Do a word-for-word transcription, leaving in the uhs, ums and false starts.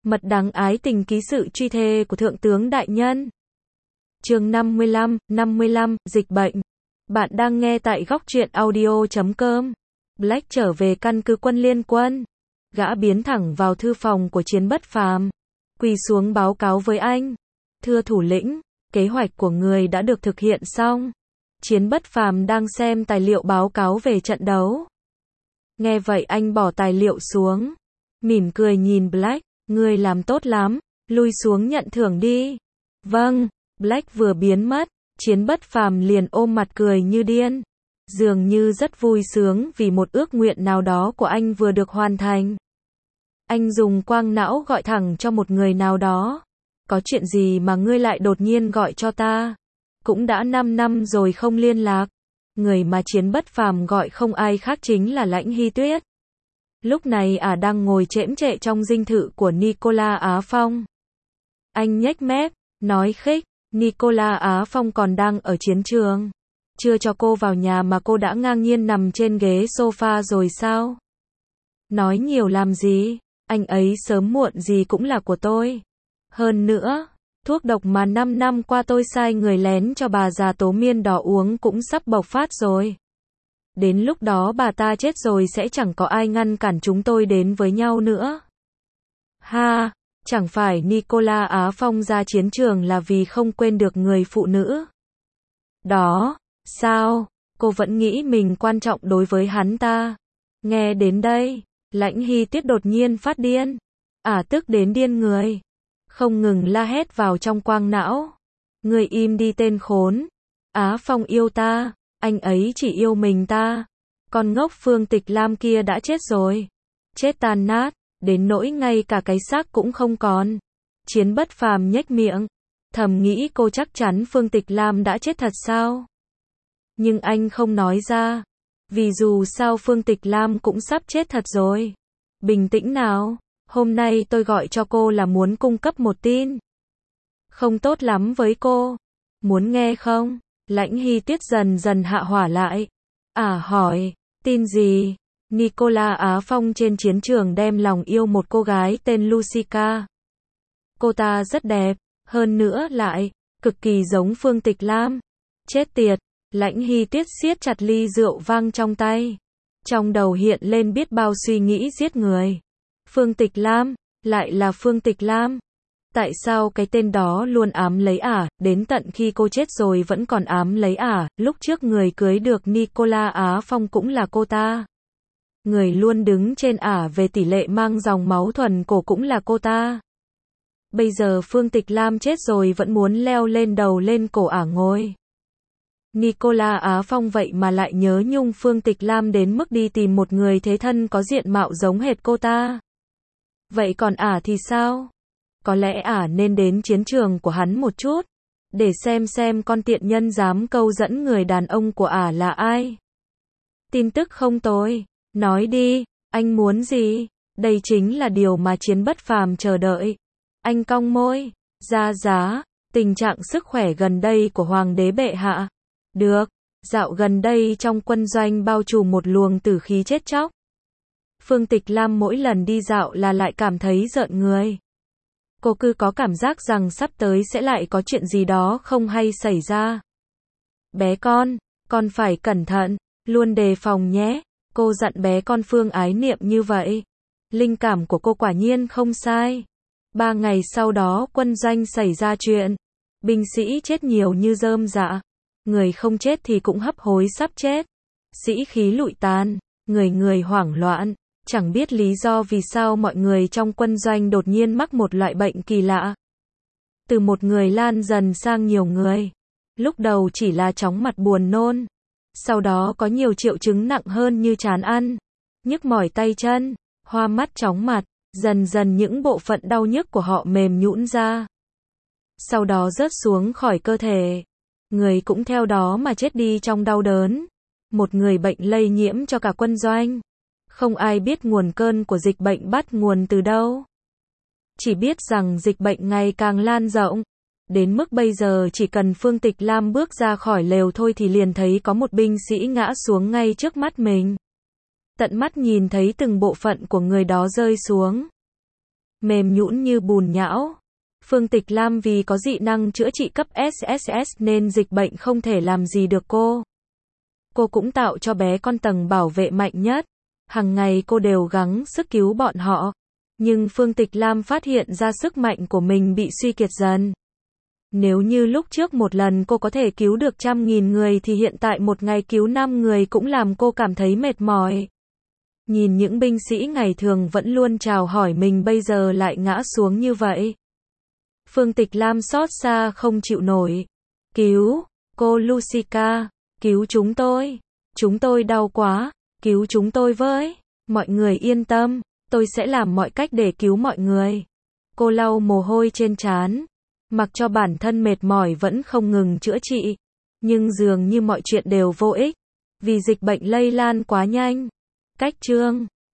Mật đắng ái tình ký sự truy thê của Thượng tướng Đại Nhân. Chương năm mươi lăm, năm mươi lăm, dịch bệnh. Bạn đang nghe tại góc truyện audio chấm com. Black trở về căn cứ quân liên quân. Gã biến thẳng vào thư phòng của Chiến Bất Phàm, quỳ xuống báo cáo với anh. Thưa thủ lĩnh, kế hoạch của người đã được thực hiện xong. Chiến Bất Phàm đang xem tài liệu báo cáo về trận đấu. Nghe vậy anh bỏ tài liệu xuống, mỉm cười nhìn Black. Ngươi làm tốt lắm, lui xuống nhận thưởng đi. Vâng. Black vừa biến mất, Chiến Bất Phàm liền ôm mặt cười như điên. Dường như rất vui sướng vì một ước nguyện nào đó của anh vừa được hoàn thành. Anh dùng quang não gọi thẳng cho một người nào đó. Có chuyện gì mà ngươi lại đột nhiên gọi cho ta? Cũng đã năm năm rồi không liên lạc. Người mà Chiến Bất Phàm gọi không ai khác chính là Lãnh Hy Tuyết. Lúc này ả đang ngồi chễm chệ trong dinh thự của Nicola Á Phong. Anh nhếch mép, nói khích, Nicola Á Phong còn đang ở chiến trường. Chưa cho cô vào nhà mà cô đã ngang nhiên nằm trên ghế sofa rồi sao? Nói nhiều làm gì, anh ấy sớm muộn gì cũng là của tôi. Hơn nữa, thuốc độc mà năm năm qua tôi sai người lén cho bà già Tố Miên Đỏ uống cũng sắp bộc phát rồi. Đến lúc đó bà ta chết rồi sẽ chẳng có ai ngăn cản chúng tôi đến với nhau nữa. Ha, chẳng phải Nicola Á Phong ra chiến trường là vì không quên được người phụ nữ đó, sao? Cô vẫn nghĩ mình quan trọng đối với hắn ta. Nghe đến đây, Lãnh Hy Tuyết đột nhiên phát điên. Ả tức đến điên người, không ngừng la hét vào trong quang não. Người im đi tên khốn. Á Phong yêu ta, anh ấy chỉ yêu mình ta. Con ngốc Phương Tịch Lam kia đã chết rồi. Chết tan nát, đến nỗi ngay cả cái xác cũng không còn. Chiến Bất Phàm nhếch miệng, thầm nghĩ cô chắc chắn Phương Tịch Lam đã chết thật sao? Nhưng anh không nói ra, vì dù sao Phương Tịch Lam cũng sắp chết thật rồi. Bình tĩnh nào, hôm nay tôi gọi cho cô là muốn cung cấp một tin không tốt lắm với cô. Muốn nghe không? Lãnh Hy Tuyết dần dần hạ hỏa lại. Ả hỏi, tin gì? Nicola Á Phong trên chiến trường đem lòng yêu một cô gái tên Lucica. Cô ta rất đẹp, hơn nữa lại cực kỳ giống Phương Tịch Lam. Chết tiệt, Lãnh Hy Tuyết siết chặt ly rượu vang trong tay. Trong đầu hiện lên biết bao suy nghĩ giết người. Phương Tịch Lam, lại là Phương Tịch Lam. Tại sao cái tên đó luôn ám lấy ả, đến tận khi cô chết rồi vẫn còn ám lấy ả, lúc trước người cưới được Nicola Á Phong cũng là cô ta. Người luôn đứng trên ả về tỷ lệ mang dòng máu thuần cổ cũng là cô ta. Bây giờ Phương Tịch Lam chết rồi vẫn muốn leo lên đầu lên cổ ả ngồi. Nicola Á Phong vậy mà lại nhớ nhung Phương Tịch Lam đến mức đi tìm một người thế thân có diện mạo giống hệt cô ta. Vậy còn ả thì sao? Có lẽ ả nên đến chiến trường của hắn một chút, để xem xem con tiện nhân dám câu dẫn người đàn ông của ả là ai. Tin tức không tồi, nói đi, anh muốn gì? Đây chính là điều mà Chiến Bất Phàm chờ đợi. Anh cong môi, ra giá, tình trạng sức khỏe gần đây của Hoàng đế bệ hạ. Được, dạo gần đây trong quân doanh bao trùm một luồng tử khí chết chóc. Phương Tịch Lam mỗi lần đi dạo là lại cảm thấy rợn người. Cô cứ có cảm giác rằng sắp tới sẽ lại có chuyện gì đó không hay xảy ra. Bé con, con phải cẩn thận, luôn đề phòng nhé. Cô dặn bé con Phương Ái Niệm như vậy. Linh cảm của cô quả nhiên không sai. Ba ngày sau đó quân doanh xảy ra chuyện. Binh sĩ chết nhiều như rơm rạ. Người không chết thì cũng hấp hối sắp chết. Sĩ khí lụi tàn, người người hoảng loạn. Chẳng biết lý do vì sao mọi người trong quân doanh đột nhiên mắc một loại bệnh kỳ lạ. Từ một người lan dần sang nhiều người. Lúc đầu chỉ là chóng mặt buồn nôn. Sau đó có nhiều triệu chứng nặng hơn như chán ăn, nhức mỏi tay chân, hoa mắt chóng mặt. Dần dần những bộ phận đau nhức của họ mềm nhũn ra. Sau đó rớt xuống khỏi cơ thể. Người cũng theo đó mà chết đi trong đau đớn. Một người bệnh lây nhiễm cho cả quân doanh. Không ai biết nguồn cơn của dịch bệnh bắt nguồn từ đâu. Chỉ biết rằng dịch bệnh ngày càng lan rộng. Đến mức bây giờ chỉ cần Phương Tịch Lam bước ra khỏi lều thôi thì liền thấy có một binh sĩ ngã xuống ngay trước mắt mình. Tận mắt nhìn thấy từng bộ phận của người đó rơi xuống. mềm nhũn như bùn nhão. Phương Tịch Lam vì có dị năng chữa trị cấp ét ét ét nên dịch bệnh không thể làm gì được cô. Cô cũng tạo cho bé con tầng bảo vệ mạnh nhất. Hằng ngày cô đều gắng sức cứu bọn họ. Nhưng Phương Tịch Lam phát hiện ra sức mạnh của mình bị suy kiệt dần. Nếu như lúc trước một lần cô có thể cứu được trăm nghìn người thì hiện tại một ngày cứu năm người cũng làm cô cảm thấy mệt mỏi. Nhìn những binh sĩ ngày thường vẫn luôn chào hỏi mình bây giờ lại ngã xuống như vậy. Phương Tịch Lam xót xa không chịu nổi. Cứu, cô Lucica, cứu chúng tôi. Chúng tôi đau quá, cứu chúng tôi với. Mọi người yên tâm, tôi sẽ làm mọi cách để cứu mọi người. Cô lau mồ hôi trên trán. Mặc cho bản thân mệt mỏi vẫn không ngừng chữa trị. Nhưng dường như mọi chuyện đều vô ích. Vì dịch bệnh lây lan quá nhanh. Cách chương